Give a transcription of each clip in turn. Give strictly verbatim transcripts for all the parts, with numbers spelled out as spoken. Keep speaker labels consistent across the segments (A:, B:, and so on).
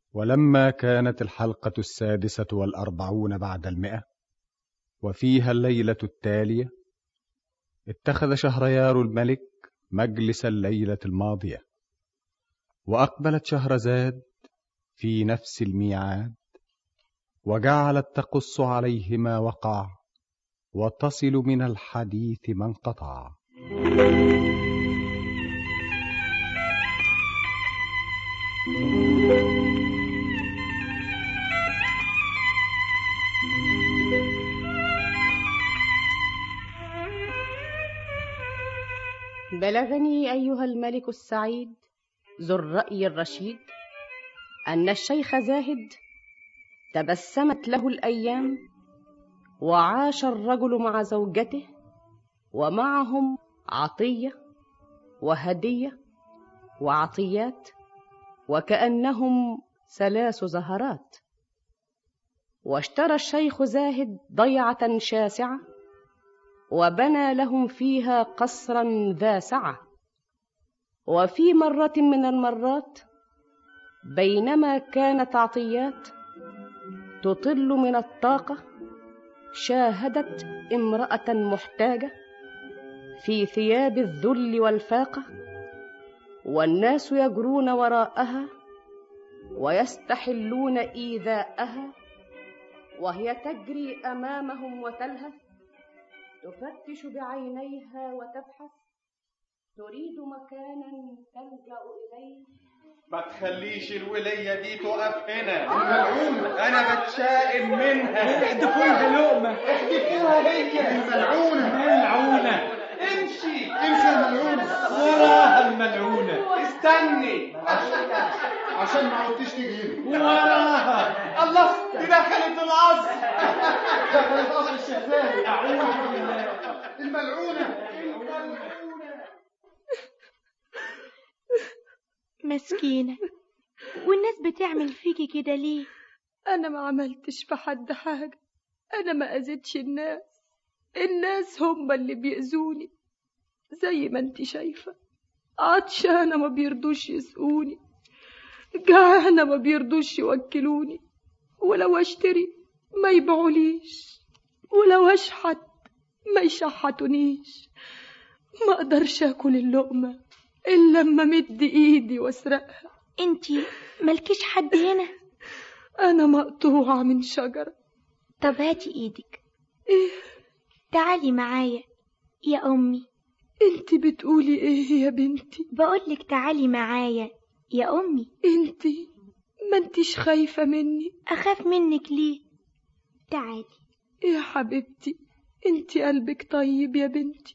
A: ولما كانت الحلقة السادسة والأربعون بعد المئة وفيها الليلة التالية، اتخذ شهريار الملك مجلس الليلة الماضية، وأقبلت شهرزاد في نفس الميعاد، وجعلت تقص عليه ما وقع وتصل من الحديث ما انقطع.
B: بلغني أيها الملك السعيد ذو الرأي الرشيد أن الشيخ زاهد تبسمت له الأيام، وعاش الرجل مع زوجته ومعهم عطية وهدية وعطيات، وكأنهم ثلاث زهرات. واشترى الشيخ زاهد ضيعة شاسعة، وبنى لهم فيها قصرا ذا سعة. وفي مرة من المرات، بينما كانت عطيات تطل من الطاقة، شاهدت امرأة محتاجة في ثياب الذل والفاقة، والناس يجرون وراءها ويستحلون إيذاءها، وهي تجري أمامهم وتلهث، تفتش بعينيها وتبحث، تريد مكانا تلجأ إليه.
C: ما تخليش الولية دي تقف هنا، الملعونة أنا بتشائم منها.
D: احدفوها لقمة،
C: احدفوها هي الملعونة.
D: الملعونة
C: امشي امشي يا ملعونة،
D: وراها الملعونة.
C: استني
E: عشان ما عدتش تيجي هنا.
D: وراها.
C: الله، دي دخلت القصر.
E: دخلت قصر الشيخ زاهد.
D: أعوذ بالله.
E: الملعونة
F: مسكينة، والناس بتعمل فيكي كده ليه؟
G: أنا ما عملتش في حد حاجة، أنا ما أذيتش الناس، الناس هم اللي بيأذوني. زي ما انت شايفة، عطشانة ما بيرضوش يسقوني، جعانة ما بيرضوش يوكلوني، ولو اشتري ما يبيعوليش، ولو اشحت ما يشحتونيش. ما اقدرش اكل اللقمة الا لما مد ايدي واسرقها.
F: انتي مالكيش حد هنا؟
G: انا مقطوعة من شجرة.
F: طب هاتي ايدك.
G: ايه؟
F: تعالي معايا يا امي.
G: انتي بتقولي ايه يا بنتي؟
F: بقولك تعالي معايا يا امي.
G: انتي ما انتيش خايفة مني؟
F: اخاف منك ليه؟ تعالي
G: يا حبيبتي، انتي قلبك طيب يا بنتي.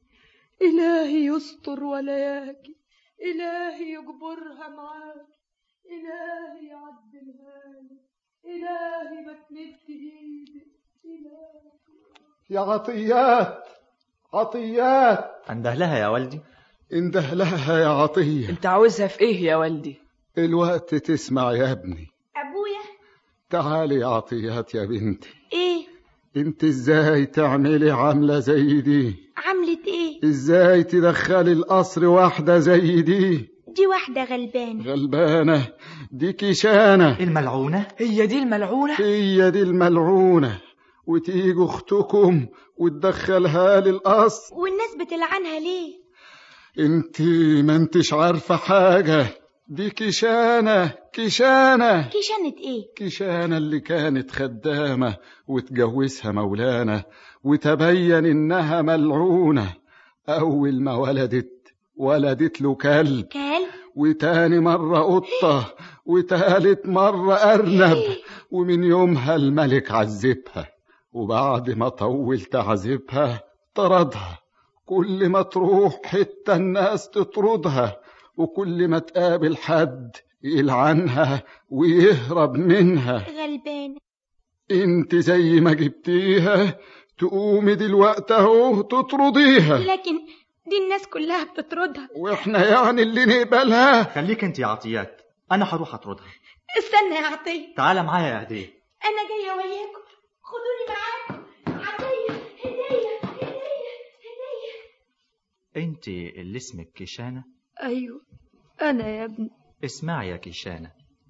G: إلهي يستر ولا ياكي، إلهي يجبرها معاك، إلهي يعدلها لي، إلهي ما تمد إيدك، إلهي.
E: يا عطيات، عطيات.
H: انده لها يا والدي.
E: انده لها يا عطية.
I: انت عاوزها في ايه يا والدي؟
E: الوقت تسمع يا ابني.
F: ابويا.
E: تعالي يا عطيات يا بنتي.
F: ايه؟
E: انت ازاي تعملي عملة زي دي؟
F: عملت ايه؟
E: ازاي تدخلي القصر واحدة زي دي؟
F: دي واحدة غلبانة.
E: غلبانة؟ دي كيشانة.
H: الملعونة؟
I: هي دي الملعونة؟
E: هي دي الملعونة. وتيجوا اختكم وتدخلها للقصر،
F: والناس بتلعنها ليه؟
E: انت ما انتش عارفة حاجة. دي كيشانة. كيشانة.
F: كيشانة ايه؟
E: كيشانة اللي كانت خدامة وتجوزها مولانا، وتبين انها ملعونة. اول ما ولدت ولدت له كلب،
F: كلب،
E: وتاني مرة قطة، وتالت مرة أرنب. ومن يومها الملك عذبها، وبعد ما طول تعذبها طردها. كل ما تروح حتة الناس تطردها، وكل ما تقابل حد يلعنها ويهرب منها.
F: غلبانة.
E: انت زي ما جبتيها تقومي دلوقتي اهو تطرديها.
F: لكن دي الناس كلها بتطردها،
E: واحنا يعني اللي نقبلها؟
H: خليك انت يا عطيات، انا هروح اطردها.
F: استنى يا عطية.
H: تعالى معايا يا هدية.
F: انا جاية وياكم، خدوني معاكم. عطية، هدية هدية هدية.
H: انت اللي اسمك كيشانة؟
G: ايوه انا يا ابني.
H: اسمعي يا كيشانة،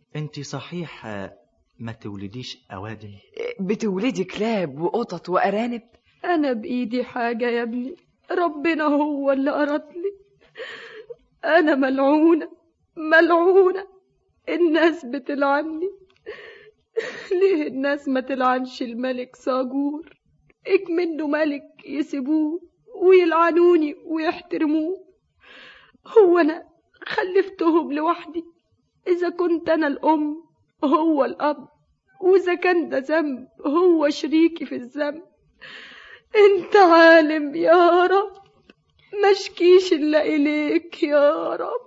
H: انت صحيح ما تولديش أوادم؟
I: بتولدي كلاب وقطط وأرانب؟
G: أنا بإيدي حاجة يا ابني، ربنا هو اللي أراد لي. أنا ملعونة ملعونة، الناس بتلعني. ليه الناس ما تلعنش الملك صاجور؟ إك منه ملك يسيبوه ويلعنوني ويحترموه. هو أنا خلفتهم لوحدي؟ إذا كنت أنا الأم هو الأب، وإذا كان ده ذنب هو شريكي في الذنب. انت عالم يا رب، مشكيش إلا إليك يا رب.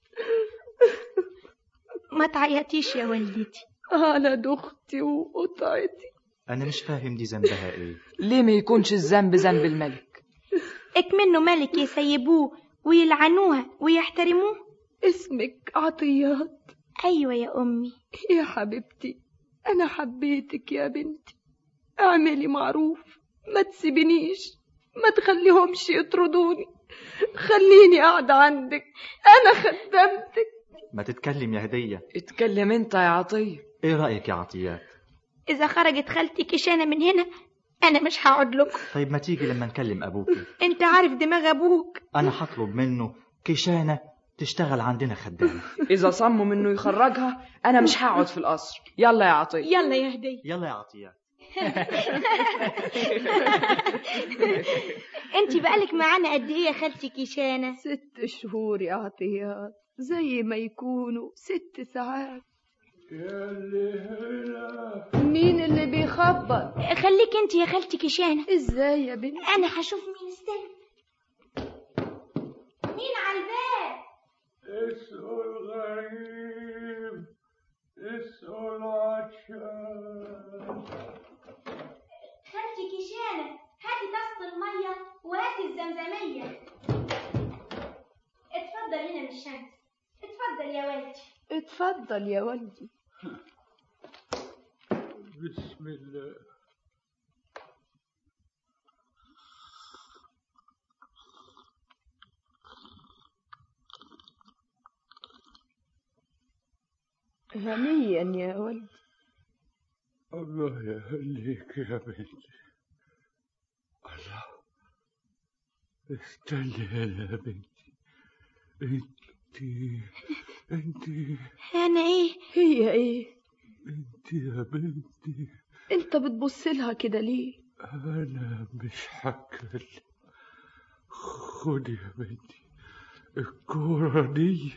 F: ما تعيطيش يا والدتي
G: على دختي وقطعتي.
H: أنا مش فاهم دي ذنبها إيه؟
I: ليه ما يكونش الذنب ذنب الملك؟
F: إك منه ملك يسيبوه ويلعنوها ويحترموه.
G: اسمك عطيات؟
F: أيوة يا أمي.
G: يا حبيبتي أنا حبيتك يا بنتي، اعملي معروف، ما تسيبنيش، ما تخليهمش يطردوني، خليني قاعدة عندك، أنا خدمتك.
H: ما تتكلم يا هدية.
I: اتكلم انت يا عطية.
H: ايه رأيك يا عطيات؟
F: إذا خرجت خالتي كشانة من هنا أنا مش هقعد لكم.
H: طيب ما تيجي لما نكلم أبوكي.
F: أنت عارف دماغ أبوك.
H: أنا هطلب منه كشانة تشتغل عندنا خدامة.
I: إذا صمم إنه يخرجها أنا مش هقعد في القصر. يلا يا عطية.
F: يلا يا هدية.
H: يلا يا عطيات.
F: أنت بقالك معانا قد إيه يا خالتي كشانة؟
G: ست شهور يا عطيات، زي ما يكونوا ست ساعات. مين اللي بيخبط؟
F: خليك انت يا خالتي كشانة.
G: ازاي يا بنتي؟
F: انا هشوف مين. استنى، مين على الباب؟
J: اسقوا الغريب، اسقوا العطشان.
F: خالتي كشانة هاتي طاسة المية وهاتي الزمزمية. اتفضل هنا من الشمس. اتفضل يا والدي.
G: اتفضل يا والدي.
J: بسم الله.
G: هنيا يا ولدي.
J: الله يهنيك يا بنتي. الله، استني يا بنتي. انتي انتي
F: انا ايه؟
G: هي ايه؟
J: انتي يا بنتي.
G: انت بتبص لها كده ليه؟
J: انا مش هتكلم. خدي يا بنتي الكورة دي،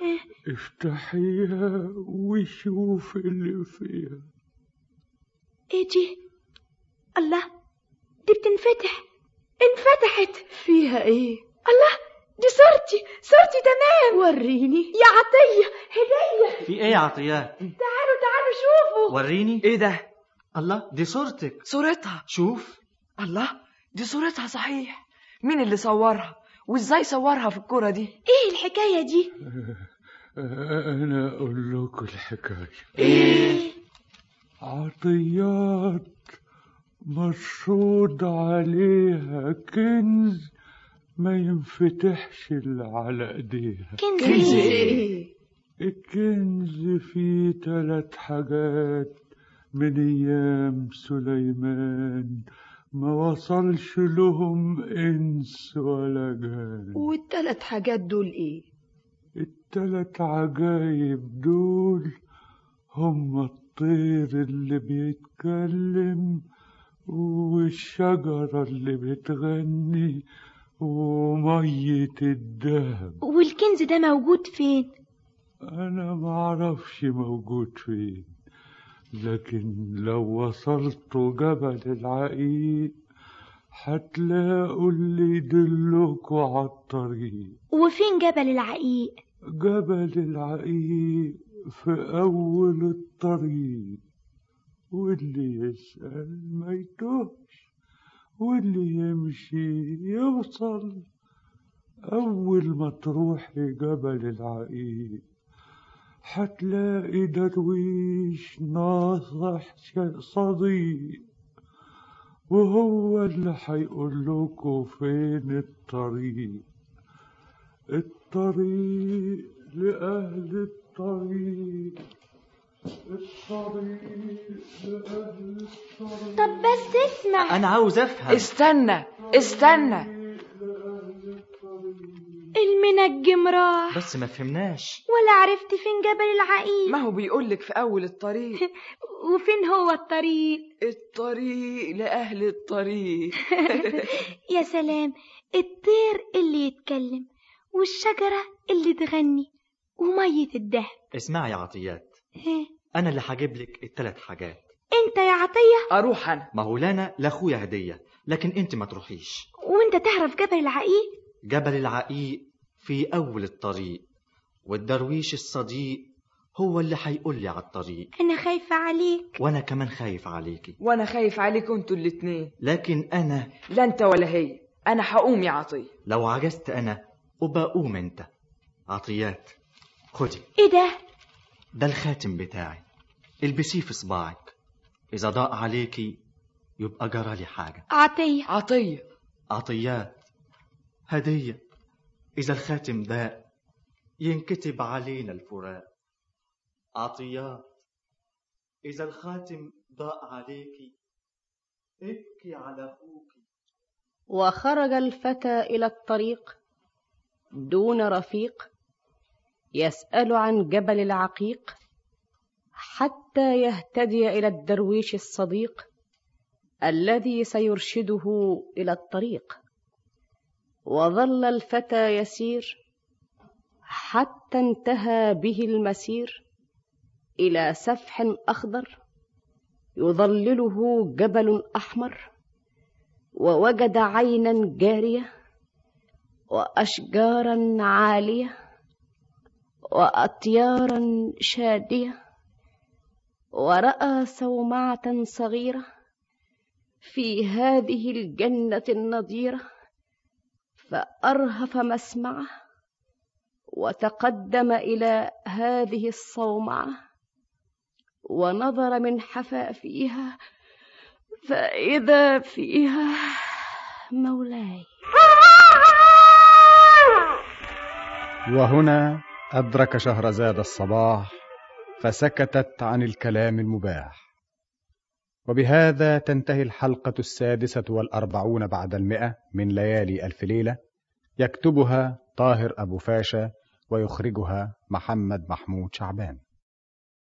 J: افتحيها وشوف اللي فيها.
F: ايه دي؟ الله، دي بتنفتح. انفتحت.
G: فيها ايه؟
F: الله، دي صورتي. صورتي تمام.
G: وريني
F: يا عطية. هدية.
H: في ايه يا عطيات؟
F: تعالوا تعالوا شوفوا.
H: وريني.
I: ايه ده؟
H: الله، دي صورتك.
I: صورتها.
H: شوف.
I: الله، دي صورتها صحيح. مين اللي صورها وازاي صورها في الكرة دي؟
F: ايه الحكاية دي؟
J: انا اقول لكم الحكاية.
F: ايه؟
J: عطيات مرصود عليها كنز ما ينفتحش الا على ايديها.
F: كنز,
I: كنز
F: ايه؟
J: الكنز فيه ثلاث حاجات من ايام سليمان ما وصلش لهم انس ولا جان.
G: والثلاث حاجات دول ايه؟
J: الثلاث عجايب دول هم الطير اللي بيتكلم، والشجرة اللي بتغني، ومية الدهب.
F: والكنز ده موجود فين؟
J: أنا معرفش موجود فين، لكن لو وصلتوا جبل العقيق هتلاقوا اللي يدلكوا على الطريق.
F: وفين جبل العقيق؟
J: جبل العقيق في أول الطريق، واللي يسأل ما يتوهش، واللي يمشي يوصل. أول ما تروحي جبل العقيق هتلاقي درويش ناصح صديق، وهو اللي هيقول لكم فين الطريق. الطريق لأهل الطريق
F: طب بس اسمع.
H: أنا عاوز أفهم.
I: استنى استنى.
F: المنجم راح
H: بس ما فهمناش.
F: ولا عرفت فين جبل العقيق.
I: ما هو بيقولك في أول الطريق.
F: وفين هو الطريق؟
I: الطريق لأهل الطريق.
F: يا سلام، الطير اللي يتكلم والشجرة اللي تغني ومية الدهب.
H: اسمعي يا عطيات، أنا اللي هجيب لك الثلاث حاجات.
F: انت يا عطية؟
I: أروح أنا.
H: ما هو لنا لأخويا هدية، لكن انت ما تروحيش.
F: وانت تعرف جبل العقيق؟
H: جبل العقيق في أول الطريق، والدرويش الصديق هو اللي هيقول لي على الطريق.
F: أنا خايفة عليك.
H: وأنا كمان خايف عليكي.
I: وأنا خايف عليكم انتوا الاتنين.
H: لكن أنا
I: لا انت ولا هي. أنا هقوم يا عطية.
H: لو عجزت أنا وبقوم انت. عطيات، خدي.
F: ايه ده؟
H: ده الخاتم بتاعي، البسيه في صباعك. إذا ضاق عليكي يبقى جرالي حاجة.
F: عطية.
I: عطية.
H: عطيات، هدية. إذا الخاتم ضاق ينكتب علينا الفراق. عطيات، إذا الخاتم ضاق عليكي ابكي على أخوك.
B: وخرج الفتى إلى الطريق دون رفيق يسأل عن جبل العقيق، حتى يهتدي إلى الدرويش الصديق الذي سيرشده إلى الطريق. وظل الفتى يسير حتى انتهى به المسير إلى سفح أخضر يظلله جبل أحمر، ووجد عينا جارية وأشجارا عالية وأطيارا شادية، ورأى صومعة صغيرة في هذه الجنة النضيرة، فأرهف مسمعه وتقدم إلى هذه الصومعة ونظر من حفافيها فإذا فيها مولاي.
A: وهنا أدرك شهرزاد الصباح فسكتت عن الكلام المباح. وبهذا تنتهي الحلقة السادسة والأربعون بعد المئة من ليالي ألف ليلة، يكتبها طاهر أبو فاشا ويخرجها محمد محمود شعبان.